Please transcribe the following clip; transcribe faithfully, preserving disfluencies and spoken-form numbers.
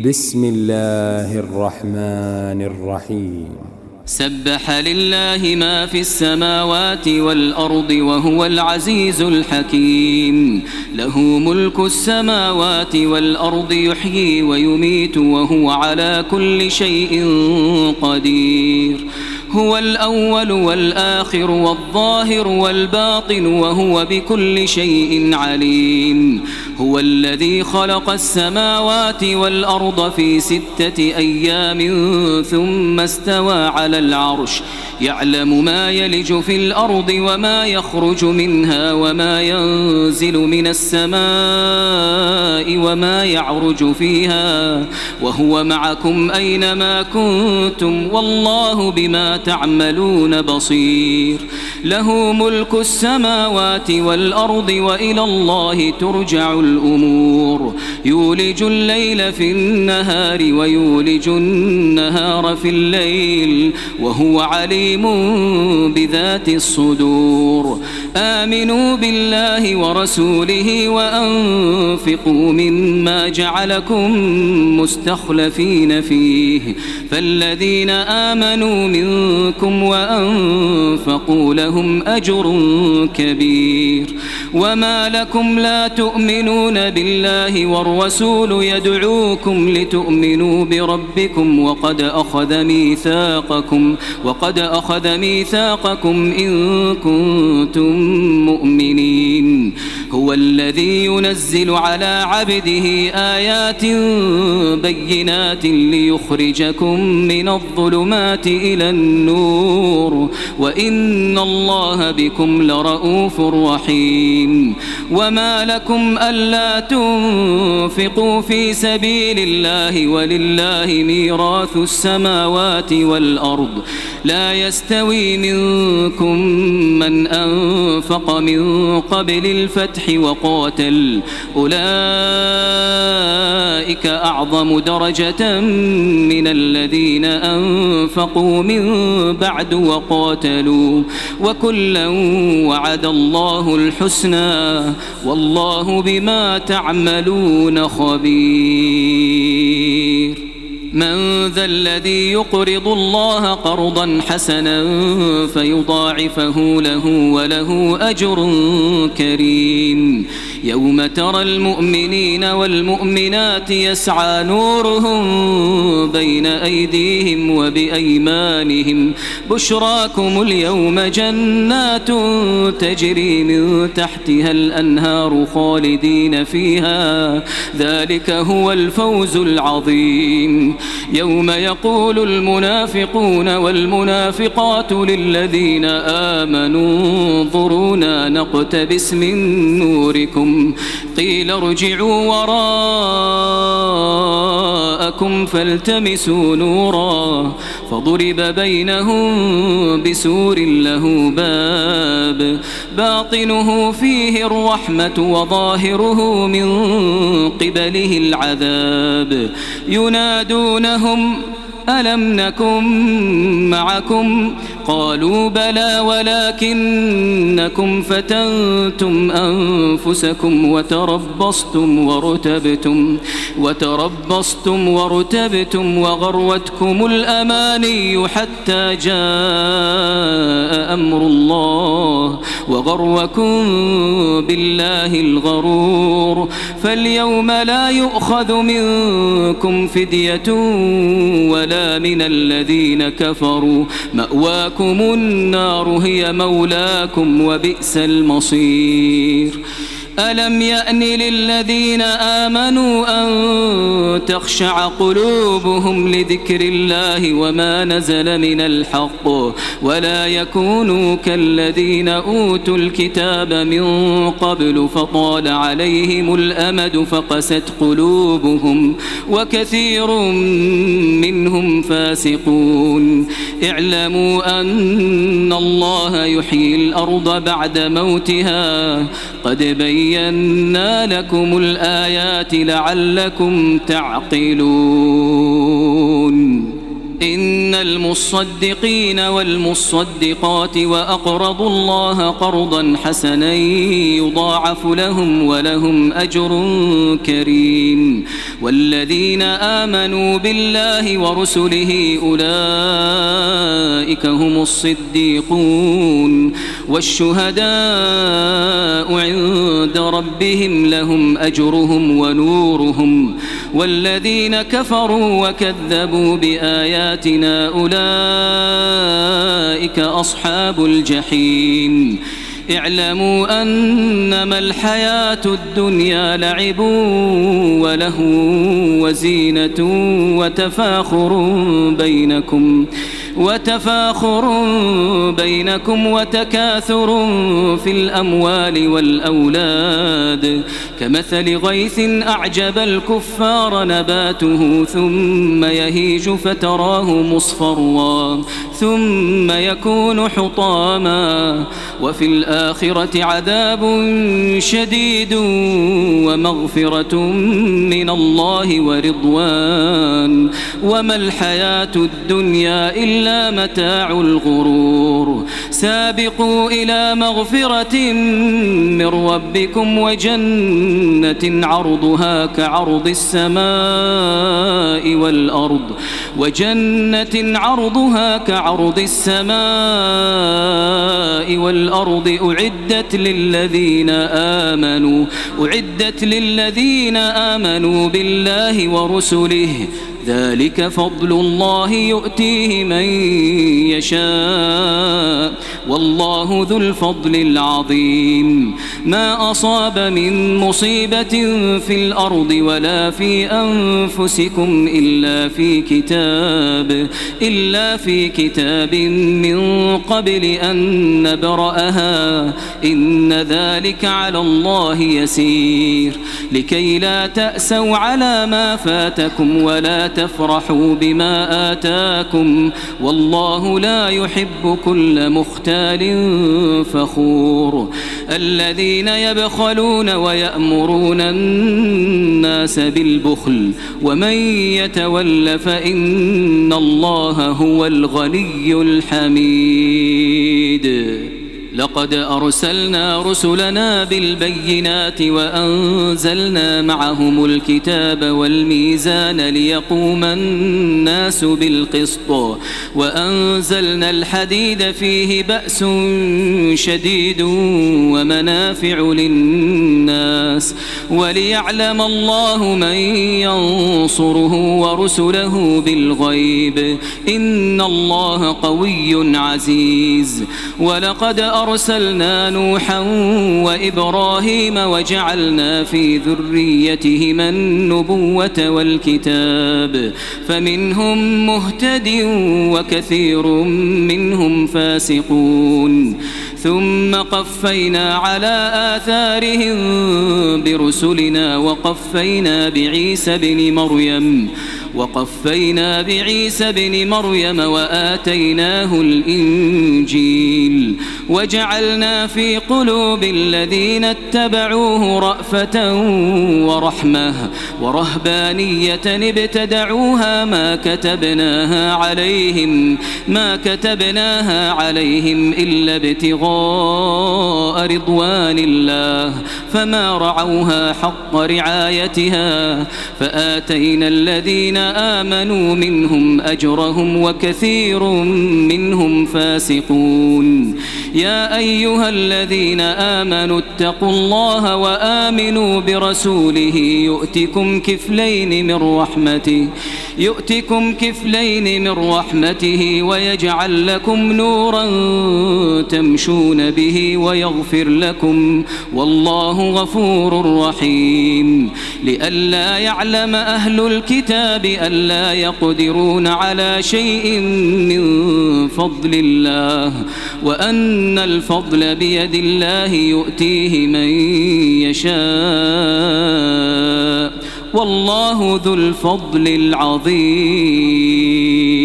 بسم الله الرحمن الرحيم سبح لله ما في السماوات والأرض وهو العزيز الحكيم له ملك السماوات والأرض يحيي ويميت وهو على كل شيء قدير هو الأول والآخر والظاهر والباطن وهو بكل شيء عليم هو الذي خلق السماوات والأرض في ستة أيام ثم استوى على العرش يعلم ما يلج في الأرض وما يخرج منها وما ينزل من السماء وما يعرج فيها وهو معكم أينما كنتم والله بما تعملون بصير له ملك السماوات والأرض وإلى الله ترجع الأمور يولج الليل في النهار ويولج النهار في الليل وهو عليم بذات الصدور آمنوا بالله ورسوله وأنفقوا مما جعلكم مستخلفين فيه فالذين آمنوا منكم وأنفقوا لهم أجر كبير وما لكم لا تؤمنون بالله والرسول يدعوكم لتؤمنوا بربكم وقد أخذ ميثاقكم وقد أخذ ميثاقكم إن كنتم مؤمنين هو الذي ينزل على عبده آيات بينات ليخرجكم من الظلمات إلى النور وإن الله بكم لرؤوف رحيم وما لكم ألا تنفقوا في سبيل الله ولله ميراث السماوات والأرض لا يستوي منكم من أنفق من قبل الفتح وقاتل أولئك أعظم درجة من الذين أنفقوا من بعد وقاتلوا وكلا وعد الله الحسنى والله بما تعملون خبير من ذا الذي يقرض الله قرضا حسنا فيضاعفه له وله أجر كريم يوم ترى المؤمنين والمؤمنات يسعى نورهم بين أيديهم وبأيمانهم بشراكم اليوم جنات تجري من تحتها الأنهار خالدين فيها ذلك هو الفوز العظيم يوم يقول المنافقون والمنافقات للذين آمنوا انظرونا نقتبس من نوركم قيل ارجعوا وراءكم فالتمسوا نورا فضرب بينهم بسور له باب باطنه فيه الرحمة وظاهره من قبله العذاب ينادونهم ألم نكن معكم قالوا بلى ولكنكم فتنتم أنفسكم وتربصتم ورتبتم وتربصتم ورتبتم وغروتكم الأماني حتى جاء أمر الله وغركم بالله الغرور فاليوم لا يؤخذ منكم فدية ولا من الذين كفروا مأواكم النار هي مولاكم وبئس المصير ألم يأن للذين آمنوا أن تخشع قلوبهم لذكر الله وما نزل من الحق ولا يكونوا كالذين أوتوا الكتاب من قبل فطال عليهم الأمد فقست قلوبهم وكثير منهم فاسقون اعلموا أن الله يحيي الأرض بعد موتها قد بين بينا لكم الآيات لعلكم تعقلون إن المصدقين والمصدقات وأقرضوا الله قرضا حسنا يضاعف لهم ولهم أجر كريم والذين آمنوا بالله ورسله أولئك هم الصديقون والشهداء عند ربهم لهم أجرهم ونورهم والذين كفروا وكذبوا بآياتنا أولئك أصحاب الجحيم اعلموا أنما الحياة الدنيا لعب وله وزينة وتفاخر بينكم وتفاخر بينكم وتكاثر في الأموال والأولاد كمثل غيث أعجب الكفار نباته ثم يهيج فتراه مصفرا ثم يكون حطاما وفي الآخرة عذاب شديد ومغفرة من الله ورضوان وما الحياة الدنيا إلا إلا متاع الغرور سابقوا إلى مغفرة من ربكم وجنة عرضها كعرض السماء والأرض وجنة عرضها كعرض السماء والأرض أعدت للذين آمنوا أعدت للذين آمنوا بالله ورسله ذلك فضل الله يؤتيه من يشاء والله ذو الفضل العظيم ما أصاب من مصيبة في الأرض ولا في أنفسكم إلا في كتاب إلا في كتاب من قبل أن نبرأها إن ذلك على الله يسير لكي لا تأسوا على ما فاتكم ولا تفرحوا بما آتاكم والله لا يحب كل مختال فخور الذين يبخلون ويأمرون الناس بالبخل ومن يتول فإن الله هو الغني الحميد لقد أرسلنا رسلنا بالبينات وأنزلنا معهم الكتاب والميزان ليقوم الناس بالقسط وأنزلنا الحديد فيه بأس شديد ومنافع للناس وليعلم الله من ينصره ورسله بالغيب إن الله قوي عزيز ولقد أرسلنا نوحا وإبراهيم وجعلنا في ذريتهما النبوة والكتاب فمنهم مهتد وكثير منهم فاسقون ثم قفينا على آثارهم برسلنا وقفينا بعيسى بن مريم وقفينا بعيسى بن مريم وآتيناه الإنجيل وجعلنا في قلوب الذين اتبعوه رأفة ورحمة ورهبانية ابتدعوها ما كتبناها عليهم ما كتبناها عليهم إلا ابتغاء رضوان الله فما رعوها حق رعايتها فآتينا الذين آمنوا منهم أجرهم وكثير منهم فاسقون يا أيها الذين آمنوا اتقوا الله وآمنوا برسوله يؤتكم كفلين من رحمته يؤتكم كفلين من رحمته ويجعل لكم نورا تمشون به ويغفر لكم والله غفور رحيم لئلا يعلم أهل الكتاب ألا يقدرون على شيء من فضل الله وأن الفضل بيد الله يؤتيه من يشاء والله ذو الفضل العظيم.